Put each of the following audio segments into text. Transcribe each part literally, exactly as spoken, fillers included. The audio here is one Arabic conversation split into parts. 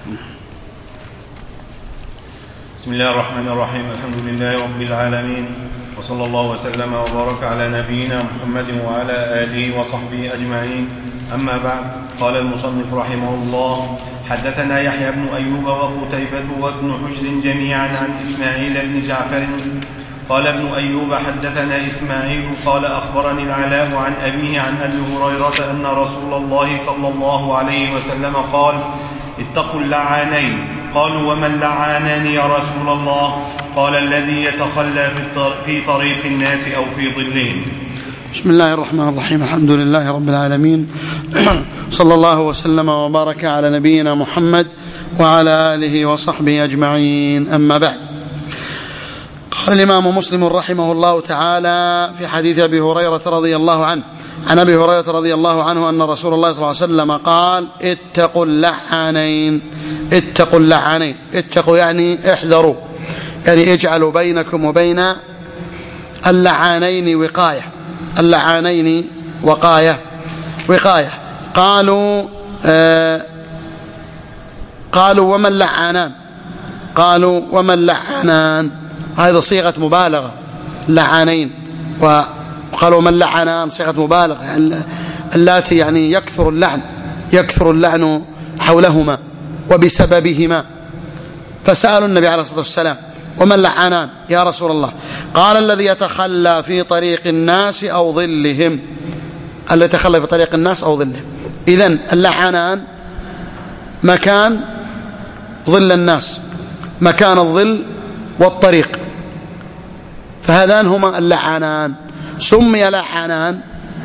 بسم الله الرحمن الرحيم. الحمد لله رب العالمين، وصلى الله وسلم وبارك على نبينا محمد وعلى آله وصحبه أجمعين. أما بعد، قال المصنف رحمه الله: حدثنا يحيى بن أيوب وقتيبة وابن حجر جميعا عن إسماعيل بن جعفر قال ابن أيوب: حدثنا إسماعيل قال أخبرني العلاء عن أبيه عن أبي هريرة أن رسول الله صلى الله عليه وسلم قال: اتقوا اللعانين. قالوا: وما اللعانان يا رسول الله؟ قال: الذي يتخلى في طريق الناس أو في ظلهم. بسم الله الرحمن الرحيم. الحمد لله رب العالمين، صلى الله وسلم وبارك على نبينا محمد وعلى آله وصحبه أجمعين. أما بعد، قال الإمام مسلم رحمه الله تعالى في حديث أبي هريرة رضي الله عنه عن أبي هريرة رضي الله عنه أن رسول الله صلى الله عليه وسلم قال: اتقوا اللعانين. اتقوا اللعانين، اتقوا يعني احذروا، يعني اجعلوا بينكم وبين اللعانين وقاية. اللعانين وقاية وقاية قالوا آه قالوا وما اللعانان؟ قالوا وما اللعانان؟ هذا صيغة مبالغة، اللعانين، وقالوا من اللعانان صيغة مبالغة، يعني اللاتي يعني يكثر اللعن يكثر اللعن حولهما وبسببهما. فسألوا النبي عليه الصلاة والسلام: وما اللعانان يا رسول الله؟ قال: الذي يتخلى في طريق الناس أو ظلهم. الذي يتخلى في طريق الناس أو ظلهم. إذن اللعانان مكان ظل الناس، مكان الظل والطريق، فهذان هما اللعانان. سمي لعانان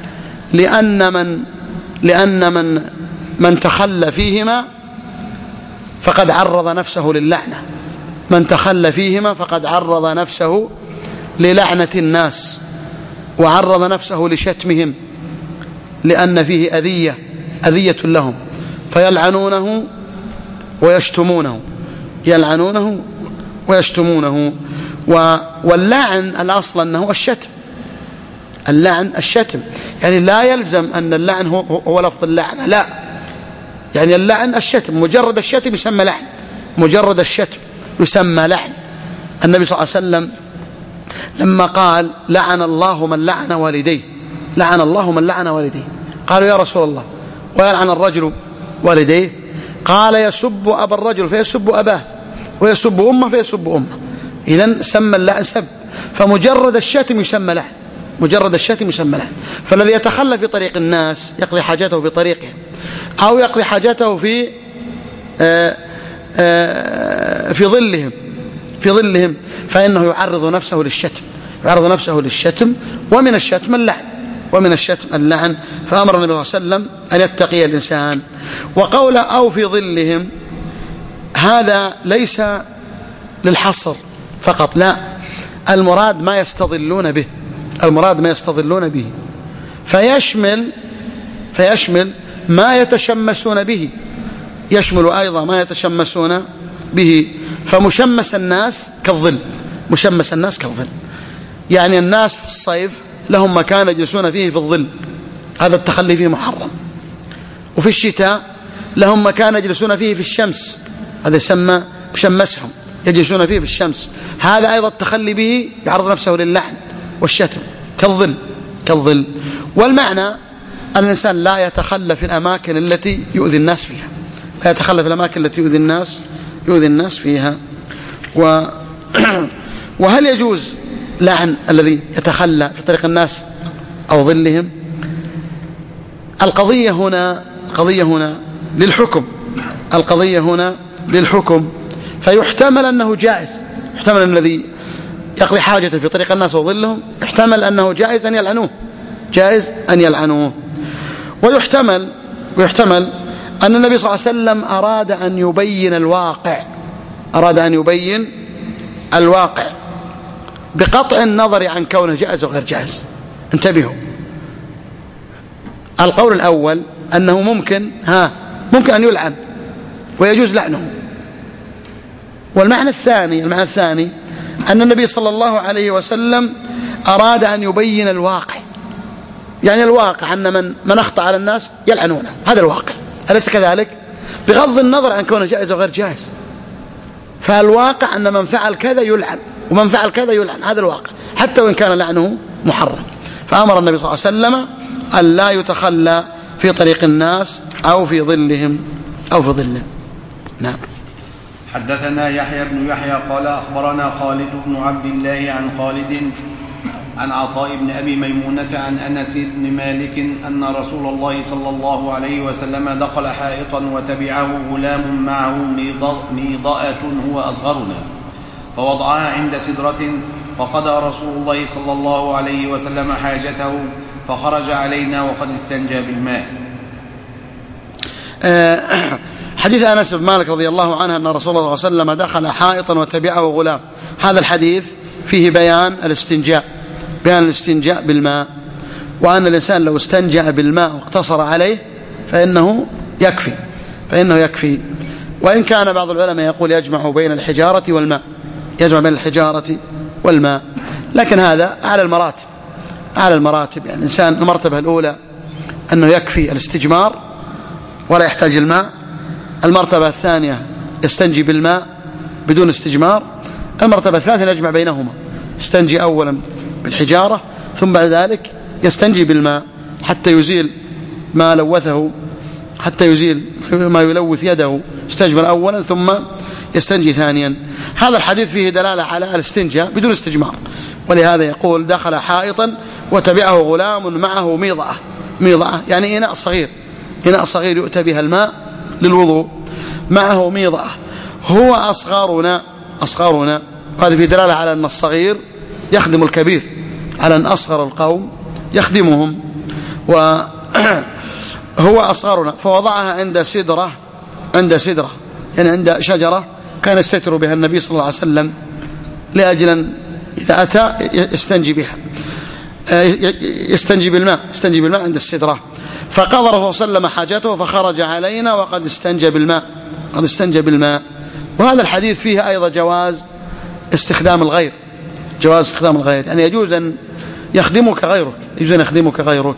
لأن من لأن من من تخلى فيهما فقد عرض نفسه للعنة. من تخلى فيهما فقد عرض نفسه للعنة الناس وعرض نفسه لشتمهم، لأن فيه أذية أذية لهم، فيلعنونه ويشتمونه يلعنونه ويشتمونه. واللعن الأصل أنه الشتم. اللعن الشتم، يعني لا يلزم أن اللعن هو, هو لفظ اللعنة، لا، يعني اللعن الشتم، مجرد الشتم يسمى لعن، مجرد الشتم يسمى لعن. النبي صلى الله عليه وسلم لما قال: لعن الله من لعن والديه، لعن الله من لعن والديه، قالوا: يا رسول الله، ويلعن الرجل والديه؟ قال: يسب أبا الرجل فيسب أباه، ويسب أمه فيسب أمه. إذن سمى اللعن سب، فمجرد الشتم يسمى لعن، مجرد الشتم يسمى لعن. فالذي يتخلى في طريق الناس يقضي حاجته في طريقهم، أو يقضي حاجته في آآ آآ في ظلهم في ظلهم فإنه يعرض نفسه للشتم يعرض نفسه للشتم ومن الشتم اللعن ومن الشتم اللعن. فأمر النبي صلى الله عليه وسلم أن يتقي الإنسان. وقول أو في ظلهم هذا ليس للحصر فقط، لا، المراد ما يستظلون به المراد ما يستظلون به فيشمل فيشمل ما يتشمسون به، يشمل أيضا ما يتشمسون به. فمشمس الناس كالظل مشمس الناس كالظل يعني الناس في الصيف لهم مكان يجلسون فيه في الظل، هذا التخلي فيه محرم. وفي الشتاء لهم مكان يجلسون فيه في الشمس، هذا يسمى مشمسهم، يجلسون فيه في الشمس، هذا أيضا التخلي به يعرض نفسه للعن والشتم كالظل كالظل. والمعنى أن الإنسان لا يتخلى في الأماكن التي يؤذي الناس فيها لا يتخلى في الأماكن التي يؤذي الناس يؤذي الناس فيها. و وهل يجوز لعن الذي يتخلى في طريق الناس أو ظلهم؟ القضية هنا القضية هنا للحكم القضية هنا للحكم فيحتمل أنه جائز، يحتمل أن الذي يقضي حاجته في طريق الناس وظلهم يحتمل أنه جائز أن يلعنوه جائز أن يلعنوه ويحتمل ويحتمل أن النبي صلى الله عليه وسلم أراد أن يبين الواقع أراد أن يبين الواقع بقطع النظر عن كونه جائز وغير جائز. انتبهوا، القول الأول أنه ممكن ها ممكن أن يلعن ويجوز لعنه. والمعنى الثاني المعنى الثاني أن النبي صلى الله عليه وسلم أراد أن يبين الواقع، يعني الواقع أن من من أخطأ على الناس يلعنونه، هذا الواقع، أليس كذلك؟ بغض النظر عن كونه جائز أو غير جائز. فالواقع أن من فعل كذا يلعن ومن فعل كذا يلعن، هذا الواقع حتى وإن كان لعنه محرم. فأمر النبي صلى الله عليه وسلم أن لا يتخلى في طريق الناس أو في ظلهم أو في ظلهم. نعم. حدثنا يحيى بن يحيى قال أخبرنا خالد بن عبد الله عن خالد عن عطاء بن أبي ميمونة عن أنس بن مالك أن رسول الله صلى الله عليه وسلم دخل حائطا وتبعه غلام معه ميضاءة هو أصغرنا، فوضعها عند سدرة، فقضى رسول الله صلى الله عليه وسلم حاجته فخرج علينا وقد استنجى بالماء. حديث أنس بن مالك رضي الله عنه أن رسول الله صلى الله عليه وسلم دخل حائطا وتبعه غلام، هذا الحديث فيه بيان الاستنجاء، بيان الاستنجاء بالماء، وأن الإنسان لو استنجأ بالماء واقتصر عليه فإنه يكفي فإنه يكفي وإن كان بعض العلماء يقول يجمع بين الحجارة والماء، يجمع بين الحجارة والماء، لكن هذا على المراتب على المراتب يعني الإنسان المرتبة الأولى أنه يكفي الاستجمار ولا يحتاج الماء، المرتبة الثانية يستنجي بالماء بدون استجمار، المرتبة الثالثة يجمع بينهما، يستنجي أولا بالحجارة ثم بعد ذلك يستنجي بالماء حتى يزيل ما لوثه، حتى يزيل ما يلوث يده، يستجمر أولا ثم يستنجي ثانيا. هذا الحديث فيه دلالة على الاستنجاء بدون استجمار، ولهذا يقول دخل حائطا وتبعه غلام معه ميضعة، ميضعة يعني إناء صغير، إناء صغير يؤتى بها الماء للوضوء، معه ميضعة هو أصغرنا أصغرنا وهذا في دلالة على أن الصغير يخدم الكبير، على أن أصغر القوم يخدمهم، وهو أصغرنا، فوضعها عند سدرة، عند سدرة يعني عند شجرة كان يستتر بها النبي صلى الله عليه وسلم لأجل أن إذا أتى يستنجي بها، يستنجي بالماء يستنجي بالماء عند السدرة. فقضى رسول الله صلى الله عليه وسلم حاجته فخرج علينا وقد استنجى بالماء، قد استنجى بالماء. وهذا الحديث فيه أيضا جواز استخدام الغير، جواز استخدام الغير، يعني يجوز أن يخدمك غيرك، يجوز أن يخدمك غيرك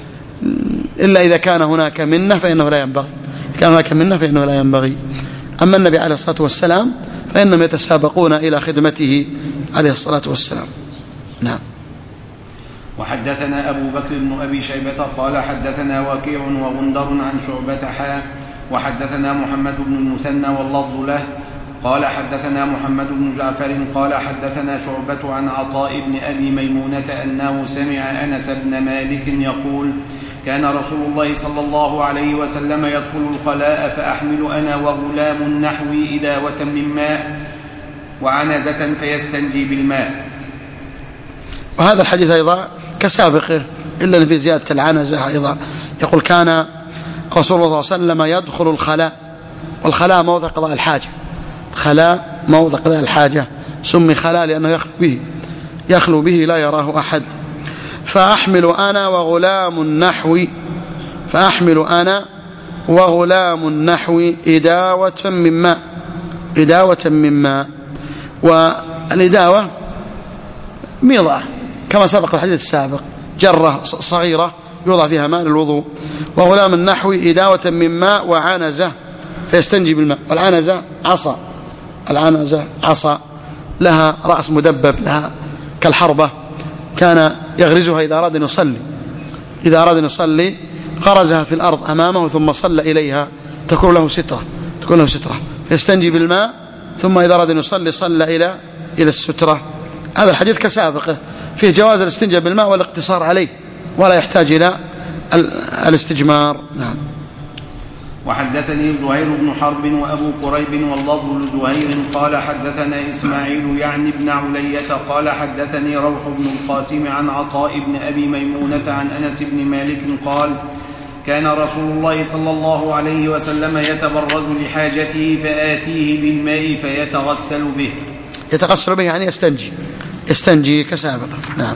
إلا إذا كان هناك منه فإنه لا ينبغي، كان هناك منه فإنه لا ينبغي. أما النبي عليه الصلاة والسلام فإنهم يتسابقون إلى خدمته عليه الصلاة والسلام. نعم. وحدثنا أبو بكر بن أبي شيبة قال حدثنا وكيع وغندر عن شعبة حا وحدثنا محمد بن المثنى واللفظ له قال حدثنا محمد بن جعفر قال حدثنا شعبة عن عطاء بن أبي ميمونة أنه سمع أنس بن مالك يقول كان رسول الله صلى الله عليه وسلم يدخل الخلاء فأحمل أنا وغلام نحوي إداوة من ماء وعنزة فيستنجي بالماء. وهذا الحديث أيضا كسابقه إلا في زيادة العنزة أيضا، يقول كان رسول الله صلى الله عليه وسلم يدخل الخلاء، والخلاء موضع قضاء الحاجة، خلاء موضع قضاء الحاجة سمي خلاء لأنه يخلو به يخلو به لا يراه أحد. فأحمل أنا وغلام نحوي فأحمل أنا وغلام نحوي إداوة من ماء، إداوة من ماء، والإداوة ميضة كما سبق الحديث السابق، جرة صغيرة يوضع فيها ماء للوضوء، وغلام النحوي إداوة من ماء وعنزة فيستنجي بالماء. والعنزة عصا، العنزة عصا لها رأس مدبب لها كالحربة، كان يغرزها إذا أراد أن يصلي، إذا أراد أن يصلي غرزها في الأرض أمامه ثم صلى إليها تكون له سترة، تكون له سترة فيستنجي بالماء، ثم إذا أراد أن يصلي صلى إلى إلى السترة. هذا الحديث كسابقه فيه جواز الاستنجاء بالماء والاقتصار عليه ولا يحتاج إلى الاستجمار. نعم. وحدثني زهير بن حرب وأبو قريب واللفظ لزهير قال حدثنا إسماعيل يعني ابن علية قال حدثني روح بن القاسم عن عطاء بن أبي ميمونة عن أنس بن مالك قال كان رسول الله صلى الله عليه وسلم يتبرز لحاجته فآتيه بالماء فيتغسل به، يتغسل به يعني يستنجي، يستنجي كسابقه. نعم.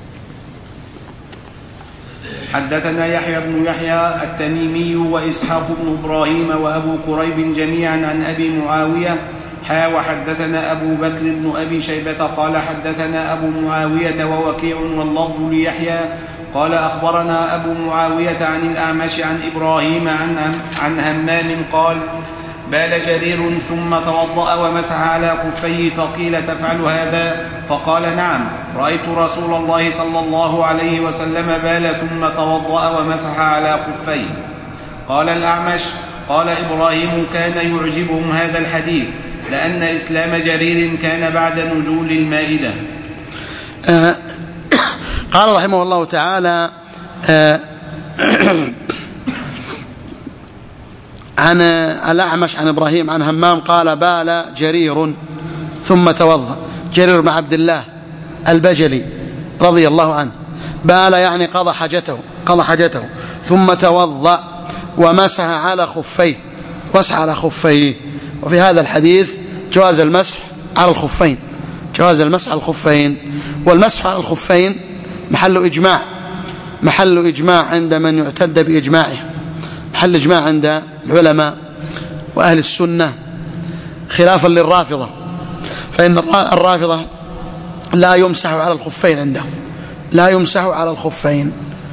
حدثنا يحيى بن يحيى التميمي وإسحاق بن إبراهيم وأبو قريب جميعا عن أبي معاوية حا وحدثنا أبو بكر بن أبي شيبة قال حدثنا أبو معاوية ووكيع واللفظ ليحيى قال أخبرنا أبو معاوية عن الأعمش عن إبراهيم عن, عن همام قال بال جرير ثم توضأ ومسح على خفيه فقيل تفعل هذا؟ فقال نعم، رأيت رسول الله صلى الله عليه وسلم بال ثم توضأ ومسح على خفيه. قال الأعمش قال إبراهيم كان يعجبهم هذا الحديث لأن إسلام جرير كان بعد نزول المائدة. آه قال رحمه الله تعالى آه عن الأعمش عن إبراهيم عن همام قال بال جرير ثم توضأ. جرير بن عبد الله البجلي رضي الله عنه، بال يعني قضى حاجته قضى حاجته ثم توضأ ومسح على خفيه مسح على خفيه. وفي هذا الحديث جواز المسح على الخفين جواز المسح على الخفين. والمسح على الخفين محل إجماع محل إجماع عند من يعتد بإجماعه، محل إجماع عند العلماء وأهل السنة، خلافا للرافضة، فإن الرافضة لا يمسح على الخفين عندهم لا يمسح على الخفين.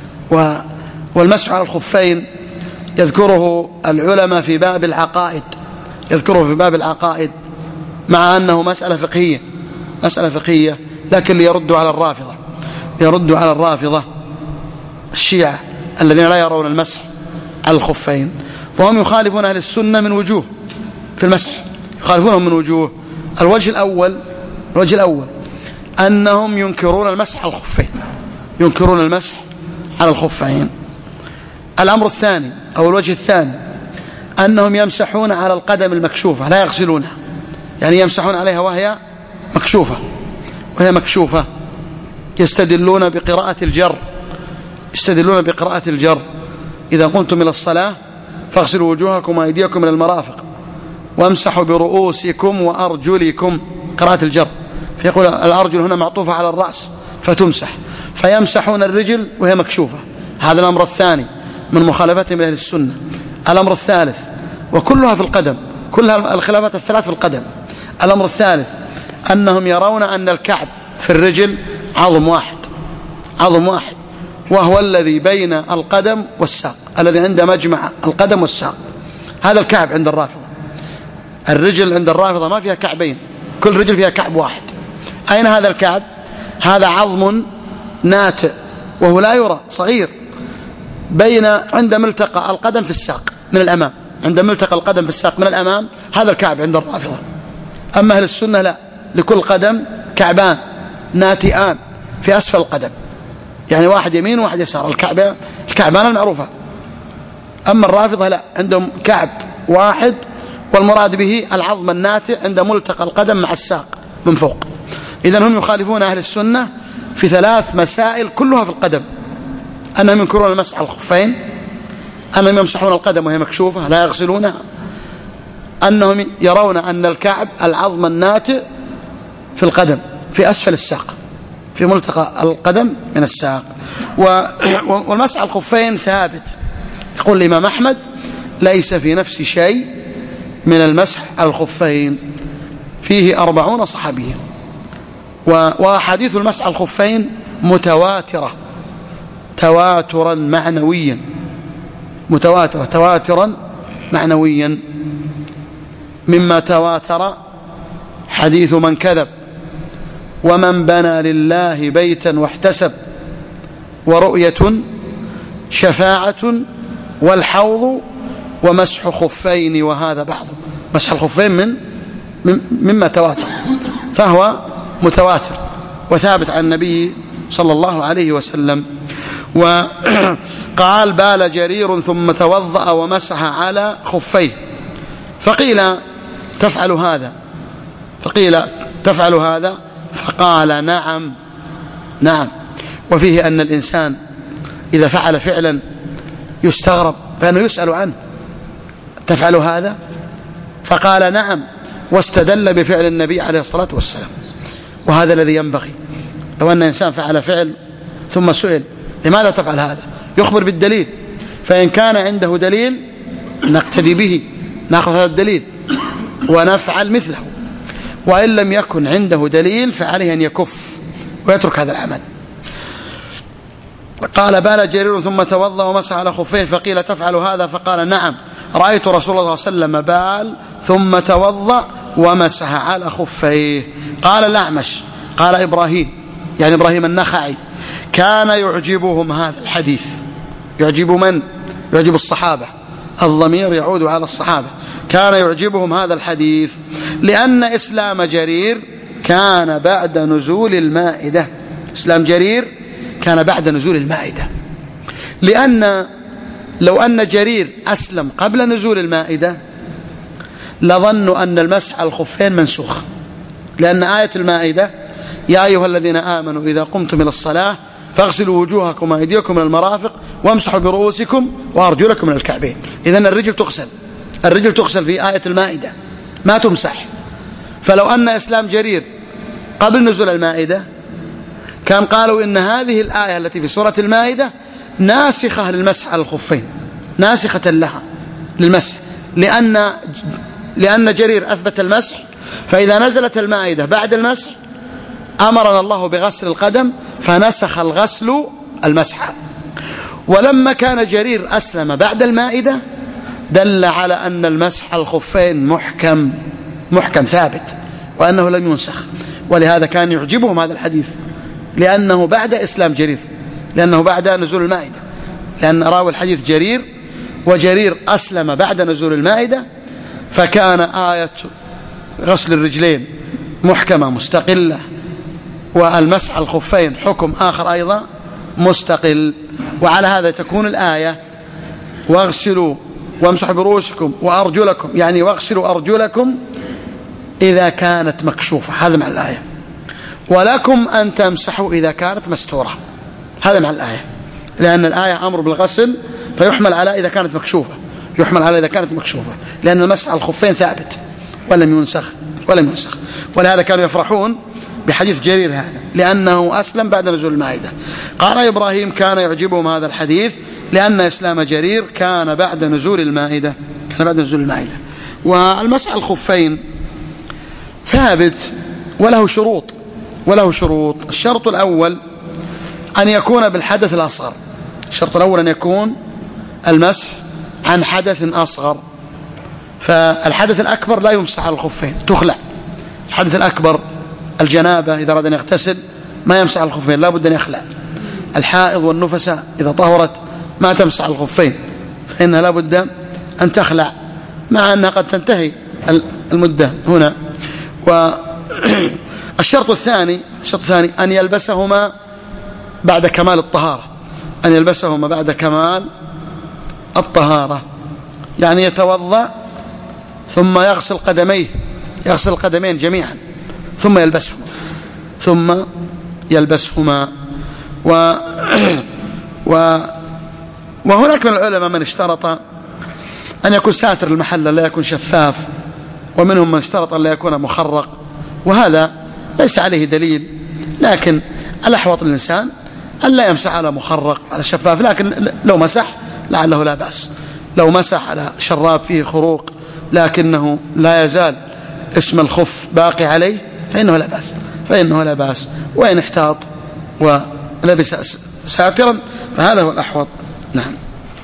والمسح على الخفين يذكره العلماء في باب العقائد يذكره في باب العقائد مع أنه مسألة فقهية مسألة فقهية لكن ليردوا على الرافضة يردوا على الرافضة الشيعة الذين لا يرون المسح على الخفين، فهم يخالفون أهل السنة من وجوه في المسح، يخالفونهم من وجوه. الوجه الأول الوجه الأول أنهم ينكرون المسح على الخفين ينكرون المسح على الخفين. الأمر الثاني أو الوجه الثاني أنهم يمسحون على القدم المكشوفة لا يغسلونها، يعني يمسحون عليها وهي مكشوفة وهي مكشوفة يستدلون بقراءة الجر يستدلون بقراءة الجر إذا قمتم إلى الصلاة فاغسلوا وجوهكم وأيديكم من المرافق وامسحوا برؤوسكم وأرجلكم، قراءة الجر، فيقول الأرجل هنا معطوفة على الرأس فتمسح، فيمسحون الرجل وهي مكشوفة. هذا الأمر الثاني من مخالفتهم لأهل السنة. الأمر الثالث وكلها في القدم، كلها الخلافات الثلاث في القدم. الأمر الثالث أنهم يرون أن الكعب في الرجل عظم واحد عظم واحد وهو الذي بين القدم والساق، الذي عند مجمع القدم والساق، هذا الكعب عند الرافضة. الرجل عند الرافضة ما فيها كعبين، كل رجل فيها كعب واحد. أين هذا الكعب؟ هذا عظم ناتئ وهو لا يرى، صغير، بين عند ملتقى القدم في الساق من الأمام، عند ملتقى القدم في الساق من الأمام، هذا الكعب عند الرافضة. أما أهل السنة لا، لكل قدم كعبان ناتئان في أسفل القدم، يعني واحد يمين وواحد يسار، الكعبان الكعبان المعروفة. أما الرافضة لا، عندهم كعب واحد والمراد به العظم الناتئ عند ملتقى القدم مع الساق من فوق. إذن هم يخالفون أهل السنة في ثلاث مسائل كلها في القدم: أنهم ينكرون المسح على الخفين، أنهم يمسحون القدم وهي مكشوفة لا يغسلونها، أنهم يرون أن الكعب العظم الناتئ في القدم في أسفل الساق في ملتقى القدم من الساق. والمسح على الخفين ثابت، يقول الإمام أحمد ليس في نفس شيء من المسح على الخفين، فيه أربعون صحابيا، وأحاديث المسح على الخفين متواترة تواترا معنويا متواترة تواترا معنويا مما تواتر حديث من كذب ومن بنى لله بيتا واحتسب ورؤية شفاعة والحوض ومسح خفين وهذا بعض. مسح الخفين من مما تواتر، فهو متواتر وثابت عن النبي صلى الله عليه وسلم. وقال بال جرير ثم توضأ ومسح على خفيه، فقيل تفعل هذا فقيل تفعل هذا فقال نعم نعم. وفيه أن الإنسان إذا فعل فعلا يستغرب فإنه يسأل عنه، تفعل هذا؟ فقال نعم، واستدل بفعل النبي عليه الصلاة والسلام. وهذا الذي ينبغي، لو أن إنسان فعل فعل ثم سئل لماذا تفعل هذا، يخبر بالدليل، فإن كان عنده دليل نقتدي به، نأخذ هذا الدليل ونفعل مثله، وإن لم يكن عنده دليل فعليه أن يكف ويترك هذا العمل. قال بال جرير ثم توضأ ومسح على خفيه، فقيل تفعل هذا؟ فقال نعم، رأيت رسول الله صلى الله عليه وسلم بال ثم توضأ ومسح على خفيه. قال الأعمش قال إبراهيم، يعني إبراهيم النخعي، كان يعجبهم هذا الحديث. يعجب من؟ يعجب الصحابة، الضمير يعود على الصحابة. كان يعجبهم هذا الحديث لأن إسلام جرير كان بعد نزول المائدة. إسلام جرير كان بعد نزول المائدة، لأن لو أن جرير أسلم قبل نزول المائدة لظنوا أن المسح على الخفين منسوخ، لأن آية المائدة يا أيها الذين آمنوا إذا قمتم إلى الصلاة فاغسلوا وجوهكم وأيديكم من المرافق وامسحوا برؤوسكم وأرجلكم من الكعبين. إذن الرجل تغسل، الرجل تغسل في آية المائدة ما تمسح. فلو أن إسلام جرير قبل نزول المائدة كان قالوا إن هذه الآية التي في سورة المائدة ناسخة للمسح على الخفين، ناسخة لها للمسح، لأن لأن جرير أثبت المسح، فإذا نزلت المائدة بعد المسح أمرنا الله بغسل القدم فنسخ الغسل المسح. ولما كان جرير أسلم بعد المائدة دل على أن المسح على الخفين محكم محكم ثابت وأنه لم ينسخ، ولهذا كان يعجبهم هذا الحديث لأنه بعد إسلام جرير، لأنه بعد نزول المائدة، لأن راوي الحديث جرير، وجرير أسلم بعد نزول المائدة، فكان آية غسل الرجلين محكمة مستقلة، والمسح على الخفين حكم آخر أيضا مستقل. وعلى هذا تكون الآية واغسلوا وامسحوا برؤوسكم وأرجلكم، يعني واغسلوا أرجلكم إذا كانت مكشوفة، هذا مع الآية، ولكم أن تمسحوا إذا كانت مستورة، هذا مع الآية، لأن الآية أمر بالغسل فيحمل على إذا كانت مكشوفة، يحمل على إذا كانت مكشوفة، لأن المسح على الخفين ثابت ولم ينسخ ولم ينسخ. ولهذا كانوا يفرحون بحديث جرير هذا لأنه أسلم بعد نزول المائدة. قال إبراهيم كان يعجبهم هذا الحديث لأن إسلام جرير كان بعد نزول المائدة، كان بعد نزول المائدة. والمسح على الخفين ثابت وله شروط، وله شروط. الشرط الأول أن يكون بالحدث الأصغر، الشرط الأول أن يكون المسح عن حدث أصغر، فالحدث الأكبر لا يمسح على الخفين، تخلع. الحدث الأكبر الجنابة إذا أراد أن يغتسل ما يمسح على الخفين، لا بد أن يخلع. الحائض والنفساء إذا طهرت ما تمسح على الخفين، فإنها لا بد أن تخلع، مع أنها قد تنتهي المدة هنا. والشرط الثاني الشرط الثاني أن يلبسهما بعد كمال الطهارة، أن يلبسهما بعد كمال الطهارة، يعني يتوضأ ثم يغسل قدميه، يغسل القدمين جميعا ثم يلبسهما ثم يلبسهما و و وهناك من العلماء من اشترط أن يكون ساتر المحل لا يكون شفاف، ومنهم من اشترط أن لا يكون مخرق، وهذا ليس عليه دليل، لكن الأحوط للإنسان أن لا يمسح على مخرق على شفاف، لكن لو مسح لعله لا بأس، لو مسح على شراب فيه خروق لكنه لا يزال اسم الخف باقي عليه فإنه لا بأس، فإنه لا بأس. وإن احتاط ولبس ساترا فهذا هو الأحوط. نعم.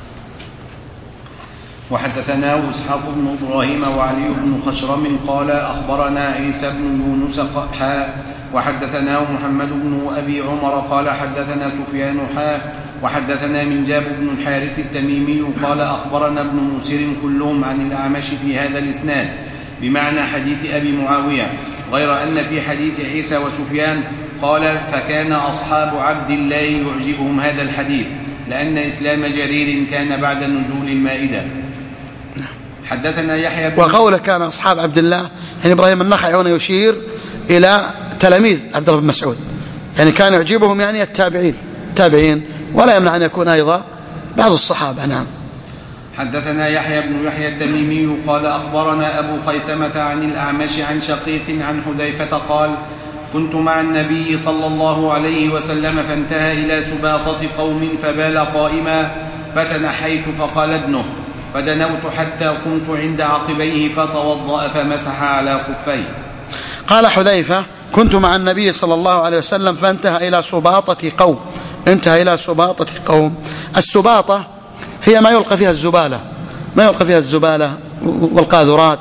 وحدثنا إسحاق بن إبراهيم وعلي بن خشرم قال أخبرنا عيسى بن يونس حا وحدثنا محمد بن أبي عمر قال حدثنا سفيان حا وحدثنا منجاب بن الحارث التميمي قال أخبرنا ابن مسير كلهم عن الأعمش في هذا الإسناد بمعنى حديث أبي معاوية، غير أن في حديث عيسى وسفيان قال فكان أصحاب عبد الله يعجبهم هذا الحديث لأن إسلام جرير كان بعد نزول المائدة. حدثنا يحيى بن وقوله كان أصحاب عبد الله يعني إبراهيم النخعي هنا يشير إلى تلاميذ عبد الله بن مسعود، يعني كان يعجبهم يعني التابعين التابعين ولا يمنع أن يكون أيضا بعض الصحابة. نعم. حدثنا يحيى بن يحيى التميمي قال أخبرنا أبو خيثمة عن الأعمش عن شقيق عن حذيفة قال كنت مع النبي صلى الله عليه وسلم فانتهى إلى سباطة قوم فبال قائما فتنحيت فقال ابنه فدنوت حتى قمت عند عقبيه فتوضأ فمسح على خفيه. قال حذيفة كنت مع النبي صلى الله عليه وسلم فانتهى إلى سباطة قوم، انتهى إلى سباطة قوم. السباطة هي ما يلقى فيها الزبالة، ما يلقى فيها الزبالة والقاذورات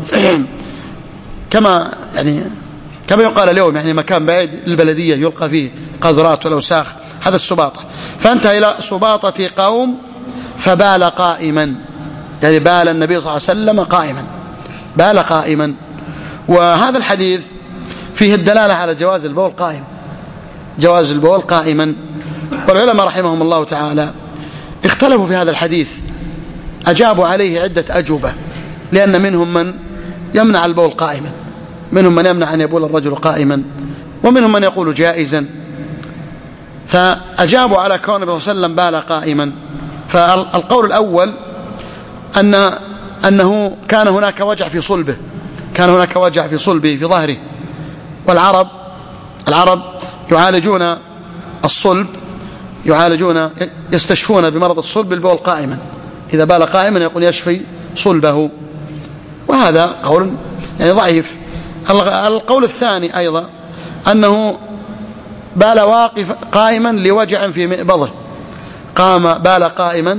كما يعني كما يقال اليوم، يعني مكان بعيد للبلدية يلقى فيه قاذورات والأوساخ، هذا السباطة. فانتهى إلى سباطة قوم فبال قائما، يعني بال النبي صلى الله عليه وسلم قائما، بال قائما. وهذا الحديث فيه الدلالة على جواز البول قائم، جواز البول قائما. والعلماء رحمهم الله تعالى اختلفوا في هذا الحديث، أجابوا عليه عدة أجوبة، لأن منهم من يمنع البول قائما، منهم من يمنع أن يبول الرجل قائما، ومنهم من يقول جائزا. فأجابوا على كون النبي صلى الله عليه وسلم بال قائما. فالقول الأول أن أنه كان هناك وجع في صلبه، كان هناك وجع في صلبه في ظهره. والعرب العرب يعالجون الصلب، يعالجون يستشفون بمرض الصلب بالبول قائما، إذا بال قائما يقول يشفي صلبه، وهذا قول يعني ضعيف. القول الثاني أيضا أنه بال واقف قائما لوجع في مئبضه، قام بال قائما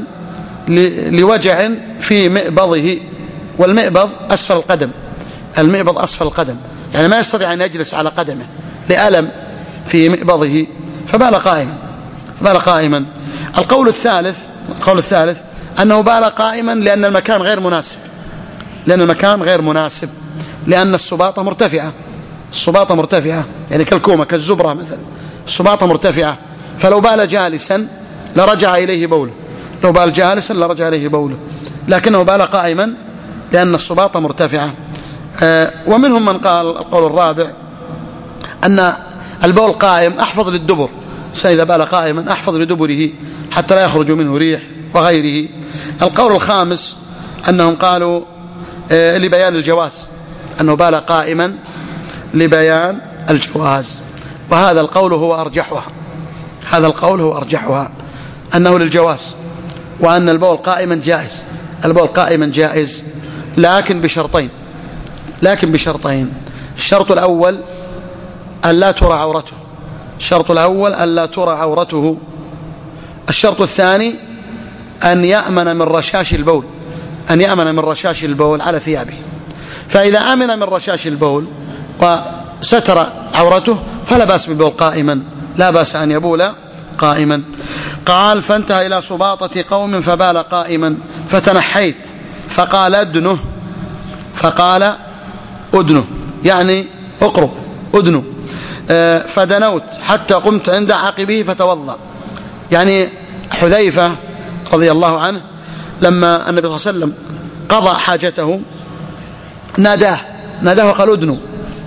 لوجع في مئبضه، والمئبض أسفل القدم، المئبض أسفل القدم، يعني ما يستطيع أن يجلس على قدمه لألم في مئبضه، فبال قائما، بال قائما. القول الثالث القول الثالث أنه بال قائما لأن المكان غير مناسب، لأن المكان غير مناسب، لأن السباطة مرتفعة، السباطة مرتفعة يعني كالكومة كالزبرة مثلا، السباطة مرتفعة، فلو بال جالسا لرجع إليه بوله، لو بال جالسا لرجع إليه بوله، لكنه بال قائما لأن السباطة مرتفعة. آه ومنهم من قال القول الرابع أن البول قائم أحفظ للدبر، إذا بال قائما أحفظ لدبره حتى لا يخرج منه ريح وغيره. القول الخامس أنهم قالوا آه لبيان الجواز، أنه بال قائما لبيان الجواز، وهذا القول هو أرجحها، هذا القول هو أرجحها أنه للجواز، وأن البول قائما جائز، البول قائما جائز، لكن بشرطين، لكن بشرطين. الشرط الأول أن لا ترى عورته، الشرط الأول أن لا ترى عورته. الشرط الثاني أن يأمن من رشاش البول، أن يأمن من رشاش البول على ثيابه. فإذا أمن من رشاش البول وستر عورته فلا بأس بالبول قائما، لا بأس أن يبول قائما. قال فانتهى إلى سباطة قوم فبال قائما فتنحيت فقال أدنه، فقال أدنه يعني أقرب أدنه، فدنوت حتى قمت عند عقبه فتوضأ. يعني حذيفة رضي الله عنه لما النبي صلى الله عليه وسلم قضى حاجته ناداه ناداه وقال أدنو،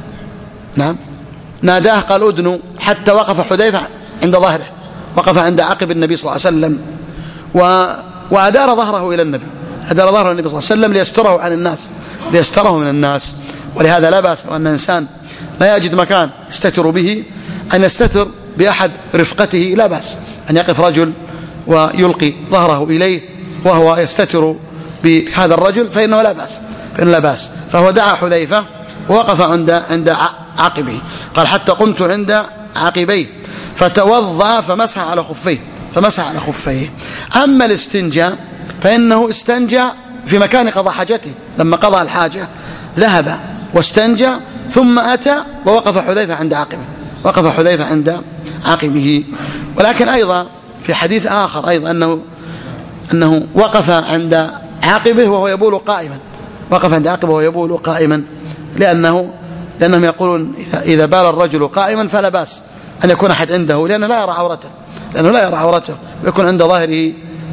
نعم ناداه قال أدنو، حتى وقف حذيفة عند ظهره، وقف عند عقب النبي صلى الله عليه وسلم و... وأدار ظهره إلى النبي، أدار ظهره النبي صلى الله عليه وسلم ليستره عن الناس، ليستره من الناس. ولهذا لا بأس أن الإنسان لا يجد مكان يستتر به أن يستتر بأحد رفقته، لا بأس أن يقف رجل ويلقي ظهره إليه وهو يستتر بهذا الرجل، فإنه لا بأس، فإنه لا بأس. فهو دعا حذيفة ووقف عند عند عقبه، قال حتى قمت عند عقبيه فتوضأ فمسح على خفيه، فمسح على خفيه. أما الاستنجاء فإنه استنجى في مكان قضاء حاجته، لما قضى الحاجة ذهب واستنجى ثم أتى ووقف حذيفة عند عقبه، وقف حذيفة عند عقبه. ولكن أيضا في حديث آخر أيضا أنه أنه وقف عند عقبه وهو يبول قائما، وقف عند عقبه وهو يبول قائما، لأنه لأنهم يقولون إذا, إذا بال الرجل قائما فلا بأس أن يكون أحد عنده، لأنه لا يرى عورته، لأنه لا يرى عورته ويكون عند ظاهره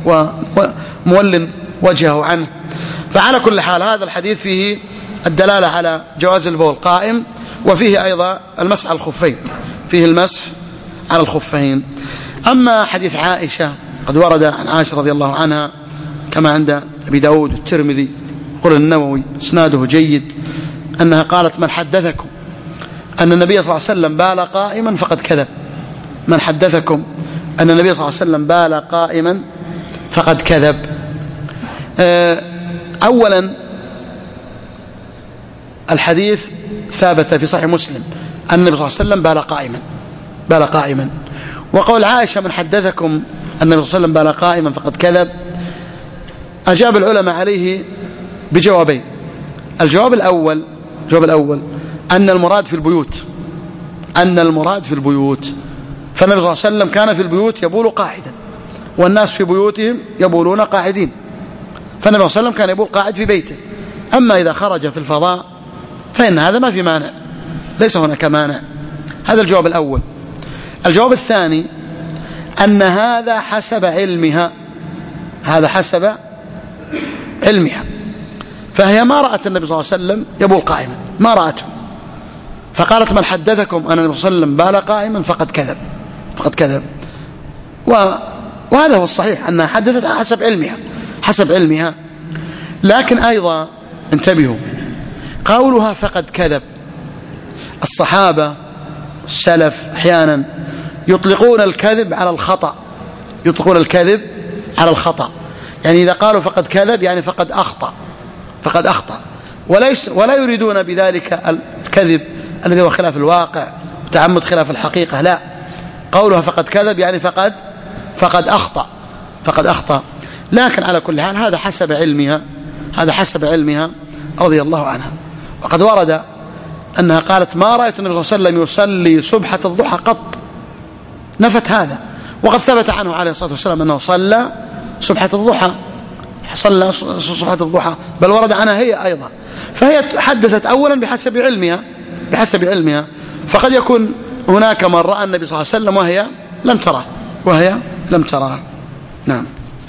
ومولٍ وجهه عنه. فعلى كل حال هذا الحديث فيه الدلالة على جواز البول قائم، وفيه أيضا المسح على الخفين، فيه المسح على الخفين. أما حديث عائشة قد ورد عن عائشة رضي الله عنها كما عند أبي داود والترمذي، قال النووي اسناده جيد، أنها قالت من حدثكم أن النبي صلى الله عليه وسلم بال قائما فقد كذب، من حدثكم أن النبي صلى الله عليه وسلم بال قائما فقد كذب. أولا الحديث ثابت في صحيح مسلم أن النبي صلى الله عليه وسلم بال قائما، بال قائما، وقول عائشة من حدثكم أن النبي صلى الله عليه وسلم بال قائما فقد كذب، أجاب العلماء عليه بجوابين. الجواب الأول الجواب الأول أن المراد في البيوت أن المراد في البيوت فالنبي صلى الله عليه وسلم كان في البيوت يبول قاعدا، والناس في بيوتهم يبولون قاعدين، فالنبي صلى الله عليه وسلم كان يبول قاعد في بيته. أما إذا خرج في الفضاء فإن هذا ما في مانع، ليس هناك مانع. هذا الجواب الأول. الجواب الثاني أن هذا حسب علمها هذا حسب علمها فهي ما رأت النبي صلى الله عليه وسلم يبول قائما، ما رأته، فقالت من حدثكم أن النبي صلى الله عليه وسلم بال قائما فقد كذب فقد كذب و... وهذا هو الصحيح أنها حدثت حسب علمها حسب علمها. لكن أيضا انتبهوا، قولها فقد كذب، الصحابة السلف أحيانا يطلقون الكذب على الخطأ يطلقون الكذب على الخطأ يعني إذا قالوا فقد كذب يعني فقد أخطأ فقد أخطأ وليس ولا يريدون بذلك الكذب الذي هو خلاف الواقع وتعمد خلاف الحقيقة، لا، قولها فقد كذب يعني فقد فقد أخطأ فقد أخطأ. لكن على كل حال هذا حسب علمها هذا حسب علمها رضي الله عنها. وقد ورد أنها قالت ما رأيت النبي صلى الله عليه وسلم يصلي سبحة الضحى قط، نفت هذا. وقد ثبت عنه عليه الصلاة والسلام أنه صلى سبحة الضحى صلى سبحة الضحى بل ورد عنها هي أيضا. فهي حدثت أولا بحسب علمها بحسب علمها فقد يكون هناك من رأى النبي صلى الله عليه وسلم وهي لم تراه وهي لم تراه. نعم.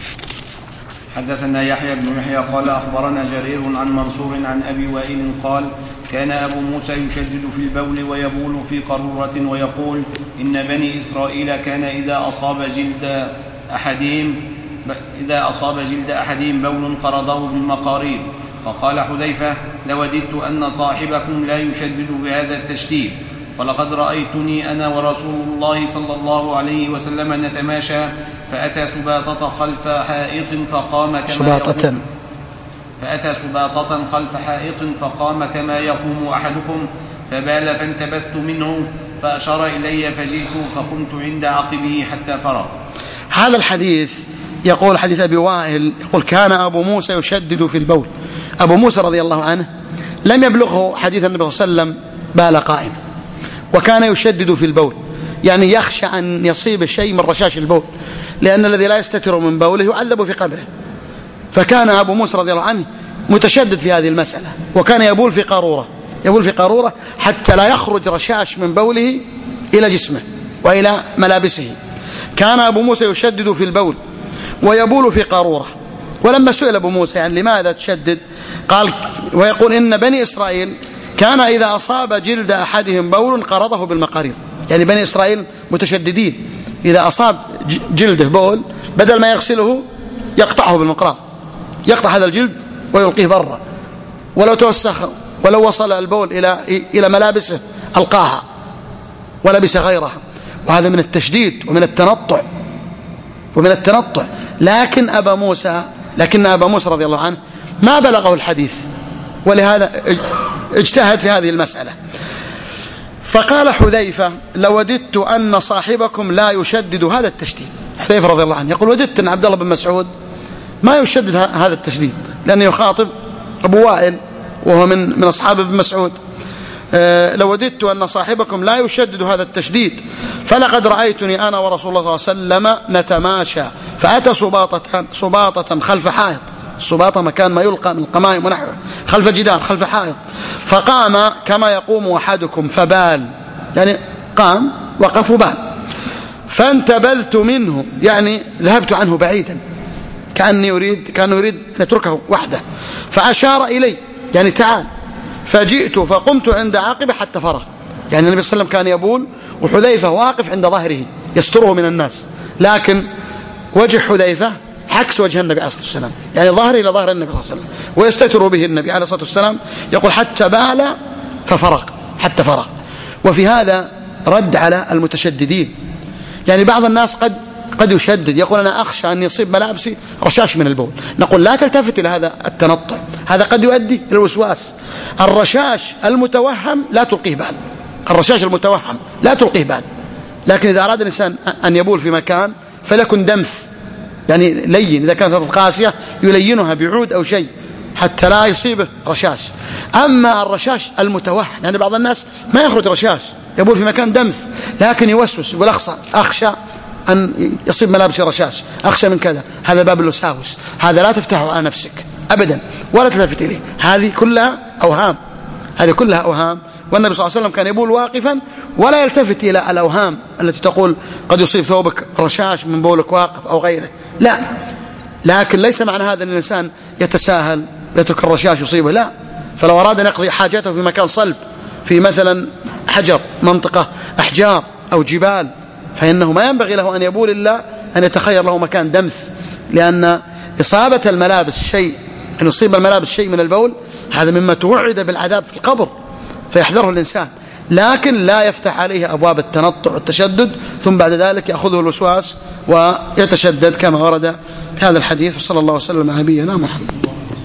حدثنا يحيى بن يحيى قال أخبرنا جرير عن منصور عن أبي وائل قال كان أبو موسى يشدد في البول ويبول في قارورة ويقول إن بني إسرائيل كان إذا أصاب جلد أحدهم إذا أصاب جلد أحدهم بول قرضه بالمقارير. فقال حذيفة لوددت أن صاحبكم لا يشدد بهذا التشديد، فلقد رأيتني أنا ورسول الله صلى الله عليه وسلم نتماشى فأتى سباطة خلف حائط فقام كما سباطة فأتى سباطة خلف حائط فقام كما يقوم أحدكم فبال فانتبذت منه فأشار إلي فجئت فقمت عند عقبه حتى فرغ. هذا الحديث يقول حديث أبي وائل يقول كان أبو موسى يشدد في البول. أبو موسى رضي الله عنه لم يبلغه حديث النبي صلى الله عليه وسلم بال قائم، وكان يشدد في البول يعني يخشى أن يصيب شيء من رشاش البول، لأن الذي لا يستتر من بوله يعذب في قبره. فكان أبو موسى رضي الله عنه متشدد في هذه المسألة، وكان يبول في قارورة يبول في قارورة حتى لا يخرج رشاش من بوله إلى جسمه وإلى ملابسه. كان أبو موسى يشدد في البول ويبول في قارورة. ولما سئل أبو موسى يعني لماذا تشدد قال ويقول إن بني إسرائيل كان إذا أصاب جلد أحدهم بول قرضه بالمقارير، يعني بني إسرائيل متشددين، إذا أصاب جلده بول بدل ما يغسله يقطعه بالمقراض، يقطع هذا الجلد ويلقيه برا، ولو توسخ ولو وصل البول إلى إلى ملابسه ألقاها ولبس غيرها. وهذا من التشديد ومن التنطع ومن التنطع لكن أبا موسى لكن أبا موسى رضي الله عنه ما بلغه الحديث، ولهذا اجتهد في هذه المسألة. فقال حذيفة لوددت أن صاحبكم لا يشدد هذا التشديد. حذيفة رضي الله عنه يقول وددت أن عبد الله بن مسعود ما يشدد هذا التشديد، لأنه يخاطب أبو وائل وهو من من أصحاب ابن مسعود. أه لوددت أن صاحبكم لا يشدد هذا التشديد، فلقد رأيتني أنا ورسول الله صلى الله عليه وسلم نتماشى فأتى سباطة, سباطة خلف حائط. السباطة مكان ما يلقى من القمائم ونحوه، خلف جدار خلف حائط. فقام كما يقوم أحدكم فبال، يعني قام وقف وبال. فانتبذت منه يعني ذهبت عنه بعيدا كأني يريد كأنه يريد أن يتركه وحده. فأشار إلي يعني تعال، فجئت فقمت عند عاقبه حتى فرغ. يعني النبي صلى الله عليه وسلم كان يبول وحذيفة واقف عند ظهره يستره من الناس، لكن وجه حذيفة عكس وجه النبي عليه الصلاة والسلام، يعني ظهره إلى ظهر النبي صلى الله عليه وسلم ويستتر به النبي عليه الصلاة والسلام. يقول حتى بال ففرغ حتى فرغ. وفي هذا رد على المتشددين، يعني بعض الناس قد قد يشدد يقول أنا أخشى أن يصيب ملابسي رشاش من البول. نقول لا تلتفت إلى هذا التنطع، هذا قد يؤدي إلى الوسواس. الرشاش المتوهم لا تلقيه بال، الرشاش المتوهم لا تلقيه بال، لكن إذا أراد الإنسان أن يبول في مكان فليكن دمث، يعني لين، إذا كانت الأرض قاسية يلينها بعود أو شيء حتى لا يصيبه رشاش. أما الرشاش المتوحد، يعني بعض الناس ما يخرج رشاش، يبول في مكان دمث لكن يوسوس يقول أخشى أن يصيب ملابس رشاش، أخشى من كذا، هذا باب الوساوس، هذا لا تفتحه على نفسك أبدا ولا تلتفت إليه، هذه كلها أوهام، هذه كلها أوهام. والنبي صلى الله عليه وسلم كان يبول واقفا ولا يلتفت إلى الأوهام التي تقول قد يصيب ثوبك رشاش من بولك واقف أو غيره، لا. لكن ليس معنى هذا أن الإنسان يتساهل يترك الرشاش يصيبه، لا. فلو أراد أن يقضي حاجته في مكان صلب، في مثلا حجر، منطقة أحجار أو جبال، فإنه ما ينبغي له أن يبول إلا أن يتخير له مكان دمث، لأن إصابة الملابس شيء، أن يصيب الملابس شيء من البول، هذا مما توعد بالعذاب في القبر، فيحذره الإنسان. لكن لا يفتح عليه أبواب التنطع والتشدد ثم بعد ذلك يأخذه الوسواس ويتشدد كما ورد في هذا الحديث. وصلى الله وسلم على نبينا محمد.